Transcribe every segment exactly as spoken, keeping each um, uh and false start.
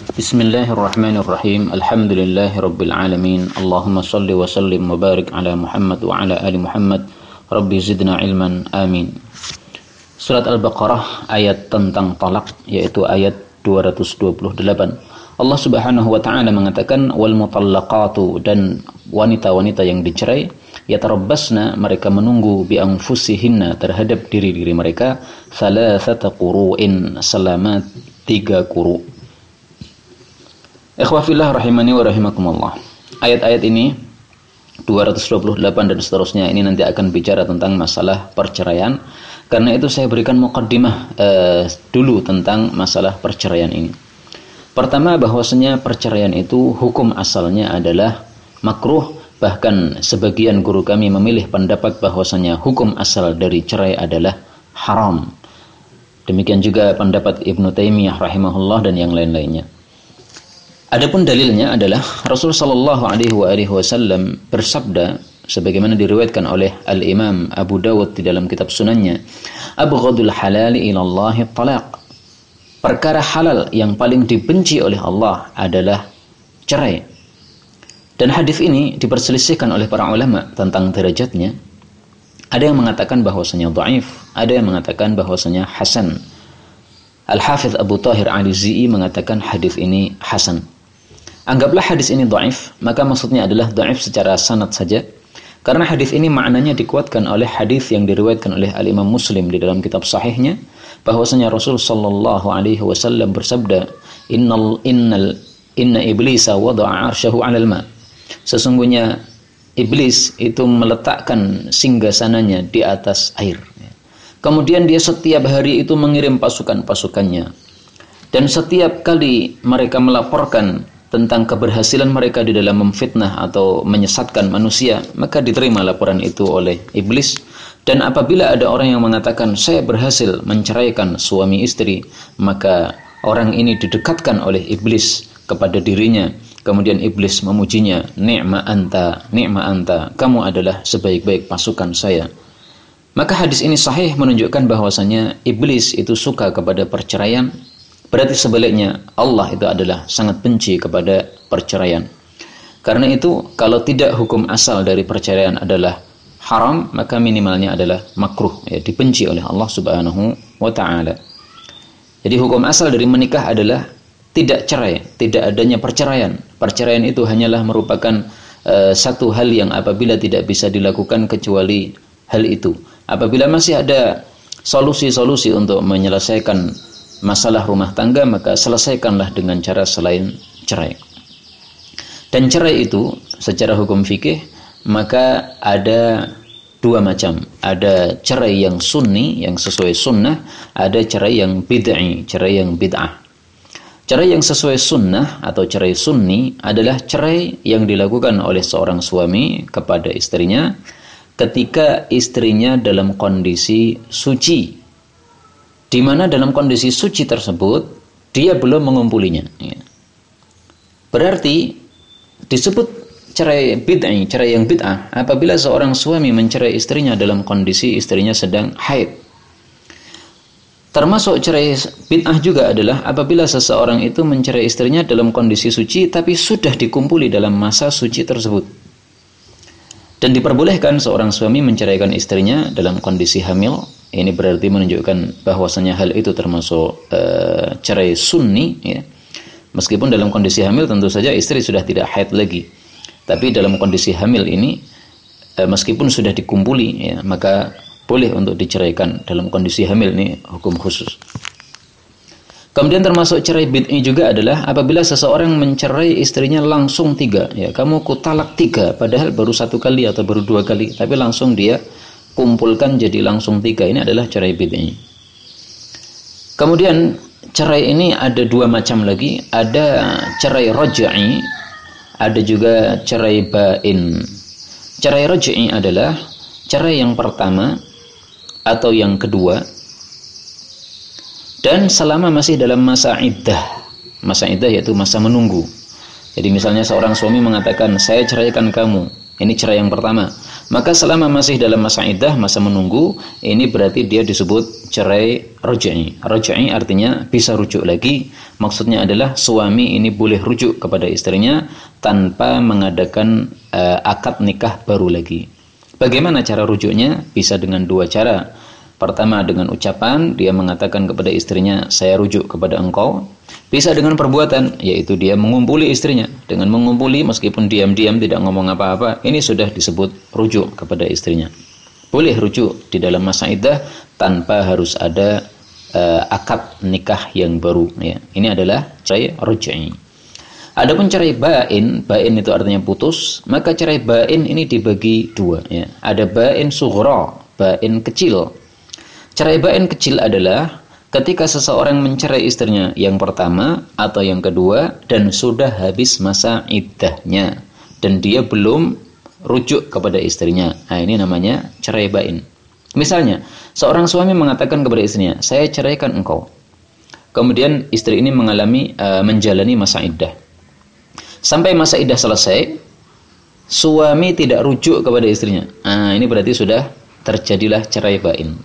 Bismillahirrahmanirrahim. Alhamdulillahirabbil alamin. Allahumma shalli wa sallim wa barik ala Muhammad wa ala ali Muhammad. Rabbi zidna ilman. Amin. Surat Al-Baqarah ayat tentang talak, yaitu ayat dua ratus dua puluh delapan. Allah Subhanahu wa taala mengatakan wal mutallaqatu, dan wanita-wanita yang dicerai, yatarabbasna, mereka menunggu, bi anfusihinna, terhadap diri-diri mereka, thalathata quru'in, selama tiga quru'. Ikhwah fillah rahimani wa rahimakumullah. Ayat-ayat ini dua ratus dua puluh delapan dan seterusnya ini nanti akan bicara tentang masalah perceraian. Karena itu saya berikan muqaddimah eh, dulu tentang masalah perceraian ini. Pertama, bahwasanya perceraian itu hukum asalnya adalah makruh. Bahkan sebagian guru kami memilih pendapat bahwasanya hukum asal dari cerai adalah haram. Demikian juga pendapat Ibnu Taimiyah rahimahullah dan yang lain-lainnya. Adapun dalilnya adalah Rasul sallallahu alaihi wasallam bersabda, sebagaimana diriwayatkan oleh Al-Imam Abu Dawud di dalam kitab sunannya, abghadul halali ilallahi talaq. Perkara halal yang paling dibenci oleh Allah adalah cerai. Dan hadis ini diperselisihkan oleh para ulama tentang derajatnya. Ada yang mengatakan bahwasanya dhaif, ada yang mengatakan bahwasanya hasan. Al-Hafidz Abu Thahir Al-Izzi mengatakan hadis ini hasan. Anggaplah hadis ini dhaif, maka maksudnya adalah dhaif secara sanad saja. Karena hadis ini maknanya dikuatkan oleh hadis yang diriwayatkan oleh Al-Imam Muslim di dalam kitab sahihnya, bahwasanya Rasul sallallahu alaihi wasallam bersabda, "Innal innal inna iblisa wada'a 'arsyahu 'alal ma." Sesungguhnya iblis itu meletakkan singgasananya di atas air. Kemudian dia setiap hari itu mengirim pasukan-pasukannya. Dan setiap kali mereka melaporkan tentang keberhasilan mereka di dalam memfitnah atau menyesatkan manusia, maka diterima laporan itu oleh iblis. Dan apabila ada orang yang mengatakan saya berhasil menceraikan suami istri, maka orang ini didekatkan oleh iblis kepada dirinya. Kemudian iblis memujinya, ni'ma anta, ni'ma anta, kamu adalah sebaik-baik pasukan saya. Maka hadis ini sahih menunjukkan bahwasanya iblis itu suka kepada perceraian. Berarti sebaliknya Allah itu adalah sangat benci kepada perceraian. Karena itu kalau tidak hukum asal dari perceraian adalah haram, maka minimalnya adalah makruh, ya, dibenci oleh Allah Subhanahu wa taala. Jadi hukum asal dari menikah adalah tidak cerai, tidak adanya perceraian. Perceraian itu hanyalah merupakan uh, satu hal yang apabila tidak bisa dilakukan kecuali hal itu. Apabila masih ada solusi-solusi untuk menyelesaikan masalah rumah tangga, maka selesaikanlah dengan cara selain cerai. Dan cerai itu secara hukum fikih maka ada dua macam. Ada cerai yang sunni, yang sesuai sunnah. Ada cerai yang bid'i, cerai yang bid'ah. Cerai yang sesuai sunnah atau cerai sunni adalah cerai yang dilakukan oleh seorang suami kepada istrinya ketika istrinya dalam kondisi suci, di mana dalam kondisi suci tersebut dia belum mengumpulinya. Berarti disebut cerai bid'ah, cerai yang bid'ah apabila seorang suami mencerai istrinya dalam kondisi istrinya sedang haid. Termasuk cerai bid'ah juga adalah apabila seseorang itu mencerai istrinya dalam kondisi suci tapi sudah dikumpuli dalam masa suci tersebut. Dan diperbolehkan seorang suami menceraikan istrinya dalam kondisi hamil. Ini berarti menunjukkan bahwasanya hal itu termasuk uh, cerai sunni, ya. Meskipun dalam kondisi hamil tentu saja istri sudah tidak haid lagi. Tapi dalam kondisi hamil ini uh, meskipun sudah dikumpuli, ya, maka boleh untuk diceraikan dalam kondisi hamil. Ini hukum khusus. Kemudian termasuk cerai bid'i juga adalah apabila seseorang mencerai istrinya langsung tiga, ya, kamu ku talak tiga, padahal baru satu kali atau baru dua kali, tapi langsung dia kumpulkan jadi langsung tiga. Ini adalah cerai bid'i. Kemudian cerai ini ada dua macam lagi. Ada cerai raj'i, ada juga cerai ba'in. Cerai raj'i adalah cerai yang pertama atau yang kedua, dan selama masih dalam masa iddah. Masa iddah yaitu masa menunggu. Jadi misalnya seorang suami mengatakan saya ceraikan kamu Ini cerai yang pertama. Maka selama masih dalam masa iddah, masa menunggu, ini berarti dia disebut cerai raj'i. Raj'i artinya bisa rujuk lagi. Maksudnya adalah suami ini boleh rujuk kepada istrinya tanpa mengadakan uh, akad nikah baru lagi. Bagaimana cara rujuknya? Bisa dengan dua cara. Pertama dengan ucapan, dia mengatakan kepada istrinya, saya rujuk kepada engkau. Bisa dengan perbuatan, yaitu dia mengumpuli istrinya. Dengan mengumpuli, meskipun diam-diam tidak ngomong apa-apa, ini sudah disebut rujuk kepada istrinya. Boleh rujuk di dalam masa iddah tanpa harus ada uh, akad nikah yang baru. Ya. Ini adalah cerai raj'i. Adapun cerai bain, bain itu artinya putus, maka cerai bain ini dibagi dua. Ya. Ada bain sughra, bain kecil. Cerai bain kecil adalah ketika seseorang mencerai istrinya yang pertama atau yang kedua dan sudah habis masa iddahnya dan dia belum rujuk kepada istrinya. Nah, ini namanya cerai bain. Misalnya, seorang suami mengatakan kepada istrinya, saya ceraikan engkau. Kemudian istri ini mengalami uh, menjalani masa iddah. Sampai masa iddah selesai, suami tidak rujuk kepada istrinya. Nah, ini berarti sudah terjadilah cerai bain.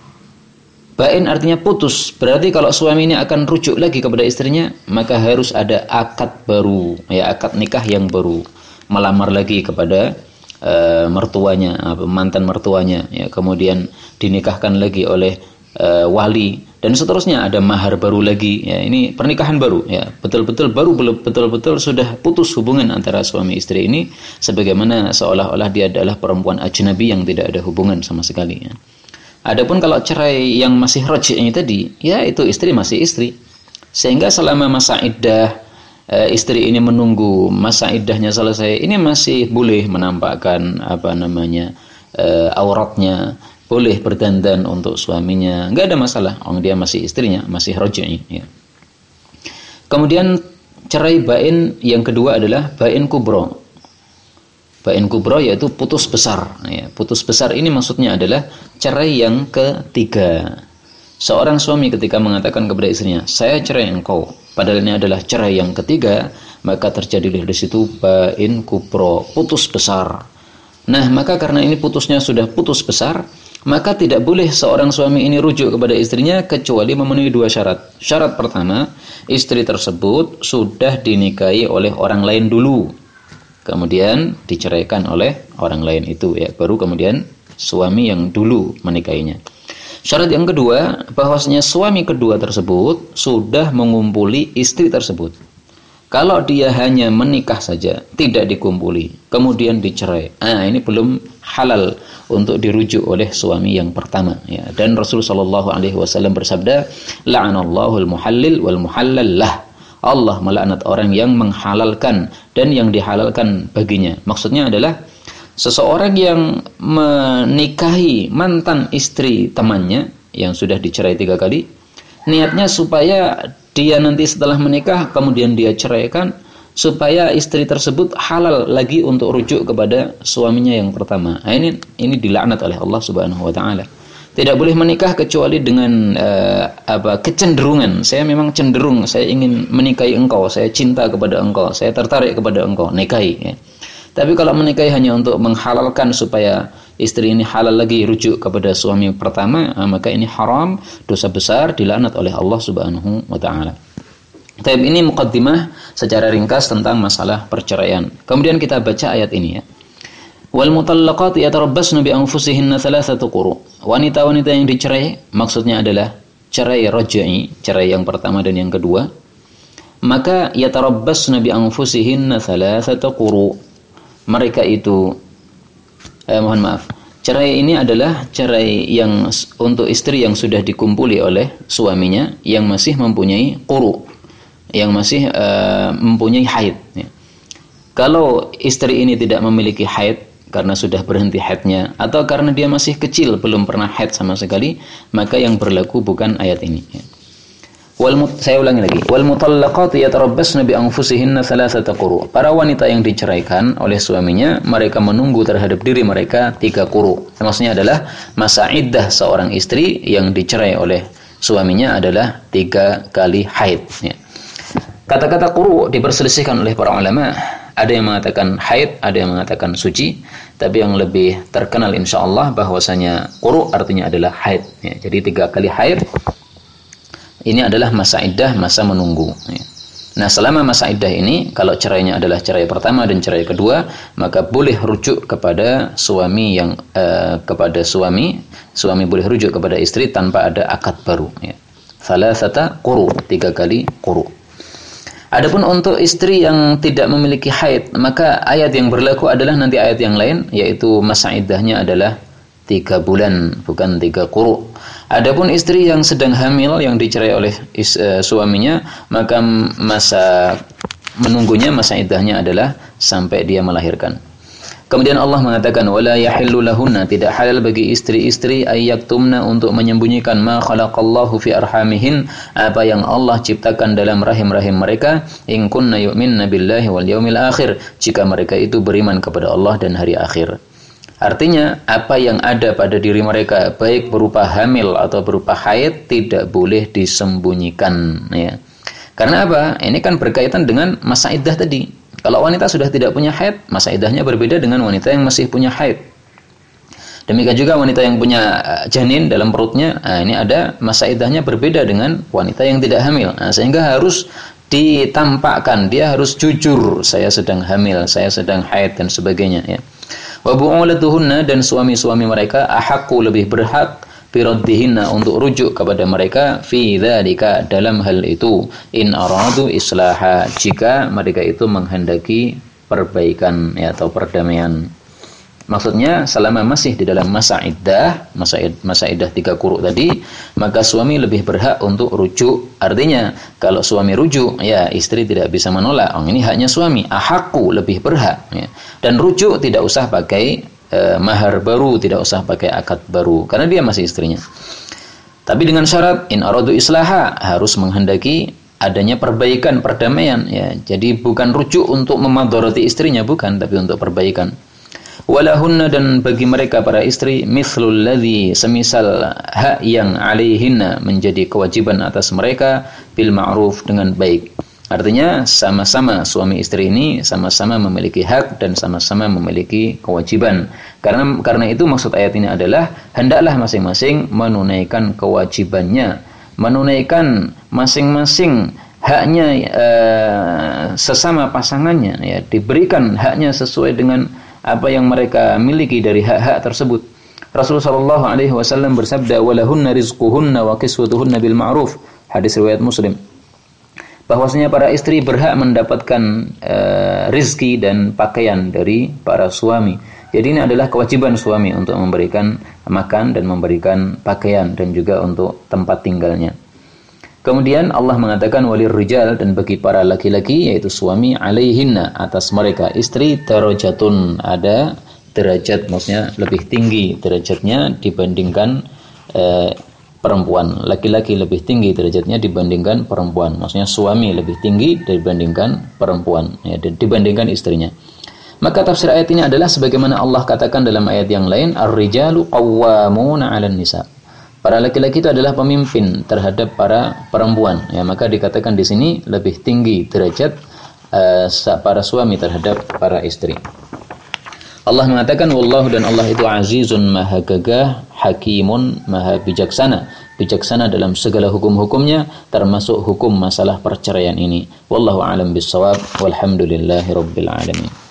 Bain artinya putus. Berarti kalau suami ini akan rujuk lagi kepada istrinya, maka harus ada akad baru, ya akad nikah yang baru. Melamar lagi kepada uh, mertuanya, mantan mertuanya, ya kemudian dinikahkan lagi oleh uh, wali dan seterusnya, ada mahar baru lagi. Ya, ini pernikahan baru, ya. Betul-betul baru betul-betul sudah putus hubungan antara suami istri ini sebagaimana seolah-olah dia adalah perempuan ajnabi yang tidak ada hubungan sama sekali, ya. Adapun kalau cerai yang masih raj'i ini tadi, ya itu istri masih istri. Sehingga selama masa iddah, e, istri ini menunggu masa iddahnya selesai, ini masih boleh menampakkan apa namanya e, auratnya, boleh berdandan untuk suaminya, nggak ada masalah. Oh, dia masih istrinya, masih raj'i. Ya. Kemudian cerai bain yang kedua adalah bain kubro. Bain kubro yaitu putus besar. Ya, putus besar ini maksudnya adalah cerai yang ketiga. Seorang suami ketika mengatakan kepada istrinya, saya cerai engkau, padahal ini adalah cerai yang ketiga, maka terjadilah di situ bain kubro, putus besar. Nah, maka karena ini putusnya sudah putus besar, maka tidak boleh seorang suami ini rujuk kepada istrinya kecuali memenuhi dua syarat. Syarat pertama, istri tersebut sudah dinikahi oleh orang lain dulu, kemudian diceraikan oleh orang lain itu, ya baru kemudian suami yang dulu menikahinya. Syarat yang kedua, bahwasanya suami kedua tersebut sudah mengumpuli istri tersebut. Kalau dia hanya menikah saja, tidak dikumpuli, kemudian dicerai, ah ini belum halal untuk dirujuk oleh suami yang pertama, ya. Dan Rasul sallallahu alaihi wasallam bersabda, la'anallahu al-muhallil wal muhallal lah. Allah melaknat orang yang menghalalkan dan yang dihalalkan baginya. Maksudnya adalah seseorang yang menikahi mantan istri temannya yang sudah dicerai tiga kali, niatnya supaya dia nanti setelah menikah kemudian dia ceraikan, supaya istri tersebut halal lagi untuk rujuk kepada suaminya yang pertama. Nah, ini ini dilaknat oleh Allah Subhanahu wa taala. Tidak boleh menikah kecuali dengan uh, apa kecenderungan. Saya memang cenderung, saya ingin menikahi engkau, saya cinta kepada engkau, saya tertarik kepada engkau, nikahi, ya. Tapi kalau menikahi hanya untuk menghalalkan supaya istri ini halal lagi rujuk kepada suami pertama, maka ini haram, dosa besar, dilaknat oleh Allah Subhanahu wa taala. Tapi ini muqaddimah secara ringkas tentang masalah perceraian. Kemudian kita baca ayat ini, ya. Wal mutallaqat yatarabbasna bi anfusihinna thalathata quru. Wanita-wanita yang dicerai maksudnya adalah cerai raj'i, cerai yang pertama dan yang kedua. Maka yatarabbasna bi anfusihinna thalathata quru. Mereka itu eh, mohon maaf. Cerai ini adalah cerai yang untuk istri yang sudah dikumpuli oleh suaminya yang masih mempunyai quru, yang masih uh, mempunyai haid, ya. Kalau istri ini tidak memiliki haid karena sudah berhenti haidnya atau karena dia masih kecil belum pernah haid sama sekali, maka yang berlaku bukan ayat ini, ya. Wal saya ulangi lagi. Wal mutallaqat yatarabbasna bi anfusihinna thalathata quru. Para wanita yang diceraikan oleh suaminya, mereka menunggu terhadap diri mereka tiga quru. Maksudnya adalah masa iddah seorang istri yang dicerai oleh suaminya adalah tiga kali haid, ya. Kata-kata quru diperselisihkan oleh para ulama. Ada yang mengatakan haid, ada yang mengatakan suci, tapi yang lebih terkenal insyaallah bahwasanya quru artinya adalah haid. Ya, jadi tiga kali haid ini adalah masa iddah, masa menunggu. Ya. Nah, selama masa iddah ini, kalau cerainya adalah cerai pertama dan cerai kedua, maka boleh rujuk kepada suami yang uh, kepada suami, suami boleh rujuk kepada istri tanpa ada akad baru. Ya. Salasata quru, tiga kali quru. Adapun untuk istri yang tidak memiliki haid, maka ayat yang berlaku adalah nanti ayat yang lain, yaitu masa iddahnya adalah tiga bulan, bukan tiga quru. Adapun istri yang sedang hamil, yang dicerai oleh is, uh, suaminya, maka masa menunggunya, masa iddahnya adalah sampai dia melahirkan. Kemudian Allah mengatakan wala yahillu lahunna, tidak halal bagi istri-istri ayyaktumna untuk menyembunyikan ma khalaqallahu fi arhamihin, apa yang Allah ciptakan dalam rahim-rahim mereka, in kunna yu'minna billahi wal yaumil akhir, jika mereka itu beriman kepada Allah dan hari akhir. Artinya apa yang ada pada diri mereka baik berupa hamil atau berupa haid tidak boleh disembunyikan, ya. Karena apa? Ini kan berkaitan dengan masa iddah tadi. Kalau wanita sudah tidak punya haid, masa iddahnya berbeda dengan wanita yang masih punya haid. Demikian juga wanita yang punya janin dalam perutnya, nah ini ada masa iddahnya berbeda dengan wanita yang tidak hamil. Nah, sehingga harus ditampakkan, dia harus jujur, saya sedang hamil, saya sedang haid dan sebagainya, ya. Wa bu'ulatuhunna, dan suami-suami mereka ahaqqu, lebih berhak biraddihinna, untuk rujuk kepada mereka, fi dzalika, dalam hal itu, in aradu islaha, jika mereka itu menghendaki perbaikan, ya, atau perdamaian. Maksudnya selama masih di dalam masa iddah, masa masa iddah tiga quru tadi, maka suami lebih berhak untuk rujuk. Artinya kalau suami rujuk, ya istri tidak bisa menolak. Oh, ini haknya suami, ahaqqu, lebih berhak, ya. Dan rujuk tidak usah pakai eh, mahar baru, tidak usah pakai akad baru, karena dia masih istrinya. Tapi dengan syarat in aradu islaha, harus menghendaki adanya perbaikan, perdamaian, ya. Jadi bukan rujuk untuk memadharati istrinya, bukan, tapi untuk perbaikan. Walahunna, dan bagi mereka para istri, mithlul ladzi, semisal hak yang alaihinna, menjadi kewajiban atas mereka, bil ma'ruf, dengan baik. Artinya sama-sama suami istri ini sama-sama memiliki hak dan sama-sama memiliki kewajiban. Karena karena itu maksud ayat ini adalah hendaklah masing-masing menunaikan kewajibannya, menunaikan masing-masing haknya uh, sesama pasangannya, ya, diberikan haknya sesuai dengan apa yang mereka miliki dari hak-hak tersebut. Rasulullah shallallahu alaihi wasallam bersabda, walahunna rizquhunna wa kiswatuhunna bil ma'ruf, hadis riwayat Muslim, bahwasanya para istri berhak mendapatkan uh, rizki dan pakaian dari para suami. Jadi ini adalah kewajiban suami untuk memberikan makan dan memberikan pakaian dan juga untuk tempat tinggalnya. Kemudian Allah mengatakan walir rijal, dan bagi para laki-laki yaitu suami, alaihinna, atas mereka istri, darajatun, ada derajat, maksudnya lebih tinggi derajatnya dibandingkan eh, perempuan. Laki-laki lebih tinggi derajatnya dibandingkan perempuan. Maksudnya suami lebih tinggi dibandingkan perempuan, ya, dibandingkan istrinya. Maka tafsir ayat ini adalah sebagaimana Allah katakan dalam ayat yang lain, ar-rijalu qawwamuna 'alan nisa. Para laki-laki itu adalah pemimpin terhadap para perempuan. Ya, maka dikatakan di sini lebih tinggi derajat uh, para suami terhadap para istri. Allah mengatakan wallahu, dan Allah itu azizun, maha gagah, hakimun, maha bijaksana. Bijaksana dalam segala hukum-hukumnya, termasuk hukum masalah perceraian ini. Wallahu a'lam bissawab, walhamdulillahi rabbil alamin.